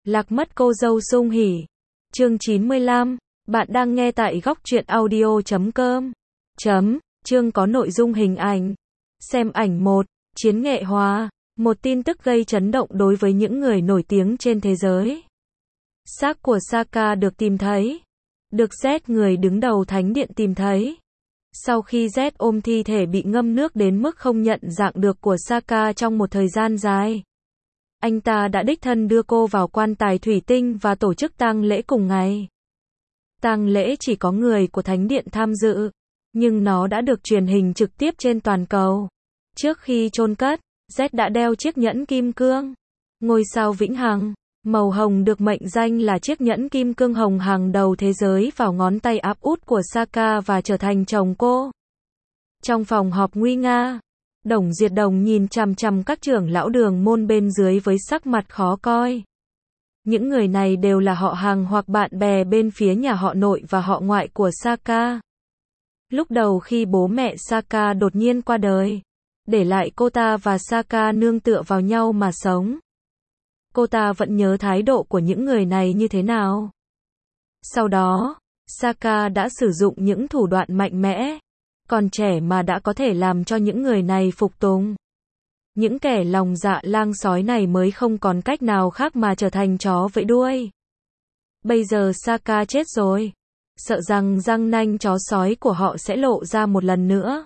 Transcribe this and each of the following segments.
Lạc mất cô dâu Sung Hỉ. Chương 95. Bạn đang nghe tại góc truyện audio.com. Chương có nội dung hình ảnh. Xem ảnh 1. Chiến nghệ hóa. Một tin tức gây chấn động đối với những người nổi tiếng trên thế giới. Xác của Sokka được tìm thấy. Được Z, người đứng đầu thánh điện, tìm thấy. Sau khi Z ôm thi thể bị ngâm nước đến mức không nhận dạng được của Sokka trong một thời gian dài, anh ta đã đích thân đưa cô vào quan tài thủy tinh và tổ chức tang lễ cùng ngày. Tang lễ chỉ có người của thánh điện tham dự, nhưng nó đã được truyền hình trực tiếp trên toàn cầu. Trước khi chôn cất, Z đã đeo chiếc nhẫn kim cương, ngôi sao vĩnh hằng, màu hồng, được mệnh danh là chiếc nhẫn kim cương hồng hàng đầu thế giới, vào ngón tay áp út của Sokka và trở thành chồng cô. Trong phòng họp nguy nga, Đồng Diệt Đồng nhìn chằm chằm các trưởng lão đường môn bên dưới với sắc mặt khó coi. Những người này đều là họ hàng hoặc bạn bè bên phía nhà họ nội và họ ngoại của Sokka. Lúc đầu khi bố mẹ Sokka đột nhiên qua đời, để lại cô ta và Sokka nương tựa vào nhau mà sống, cô ta vẫn nhớ thái độ của những người này như thế nào. Sau đó, Sokka đã sử dụng những thủ đoạn mạnh mẽ, còn trẻ mà đã có thể làm cho những người này phục tùng. Những kẻ lòng dạ lang sói này mới không còn cách nào khác mà trở thành chó vẫy đuôi. Bây giờ Sokka chết rồi, sợ rằng răng nanh chó sói của họ sẽ lộ ra một lần nữa.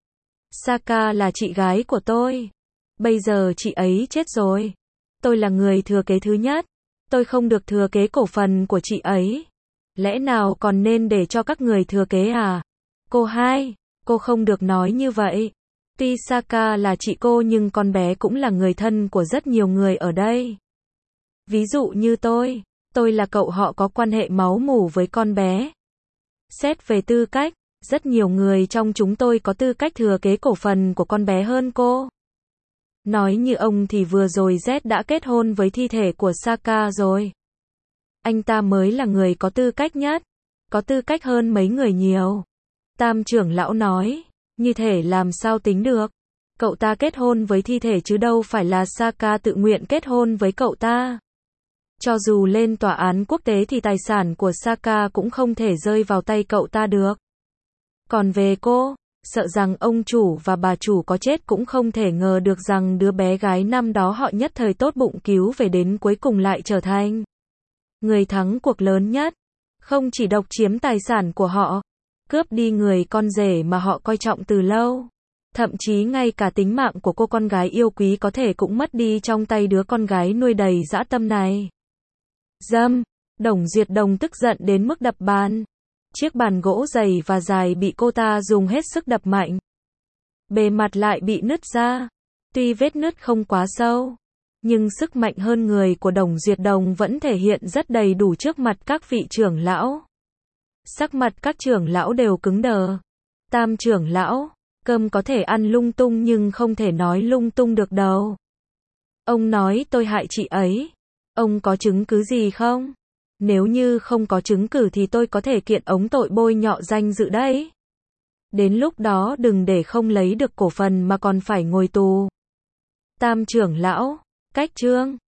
Sokka là chị gái của tôi. Bây giờ chị ấy chết rồi. Tôi là người thừa kế thứ nhất. Tôi không được thừa kế cổ phần của chị ấy. Lẽ nào còn nên để cho các người thừa kế à? Cô hai, cô không được nói như vậy. Tuy Sokka là chị cô nhưng con bé cũng là người thân của rất nhiều người ở đây. Ví dụ như tôi là cậu họ có quan hệ máu mủ với con bé. Xét về tư cách, rất nhiều người trong chúng tôi có tư cách thừa kế cổ phần của con bé hơn cô. Nói như ông thì vừa rồi Z đã kết hôn với thi thể của Sokka rồi. Anh ta mới là người có tư cách nhất, có tư cách hơn mấy người nhiều. Tam trưởng lão nói, như thể làm sao tính được. Cậu ta kết hôn với thi thể chứ đâu phải là Sokka tự nguyện kết hôn với cậu ta. Cho dù lên tòa án quốc tế thì tài sản của Sokka cũng không thể rơi vào tay cậu ta được. Còn về cô, sợ rằng ông chủ và bà chủ có chết cũng không thể ngờ được rằng đứa bé gái năm đó họ nhất thời tốt bụng cứu về đến cuối cùng lại trở thành người thắng cuộc lớn nhất. Không chỉ độc chiếm tài sản của họ, cướp đi người con rể mà họ coi trọng từ lâu, thậm chí ngay cả tính mạng của cô con gái yêu quý có thể cũng mất đi trong tay đứa con gái nuôi đầy dã tâm này. Đồng Diệt Đồng tức giận đến mức đập bàn. Chiếc bàn gỗ dày và dài bị cô ta dùng hết sức đập mạnh. Bề mặt lại bị nứt ra. Tuy vết nứt không quá sâu, nhưng sức mạnh hơn người của Đồng Diệt Đồng vẫn thể hiện rất đầy đủ trước mặt các vị trưởng lão. Sắc mặt các trưởng lão đều cứng đờ. Tam trưởng lão, cơm có thể ăn lung tung nhưng không thể nói lung tung được đâu. Ông nói tôi hại chị ấy. Ông có chứng cứ gì không? Nếu như không có chứng cứ thì tôi có thể kiện ông tội bôi nhọ danh dự đấy. Đến lúc đó đừng để không lấy được cổ phần mà còn phải ngồi tù. Tam trưởng lão, cách chương.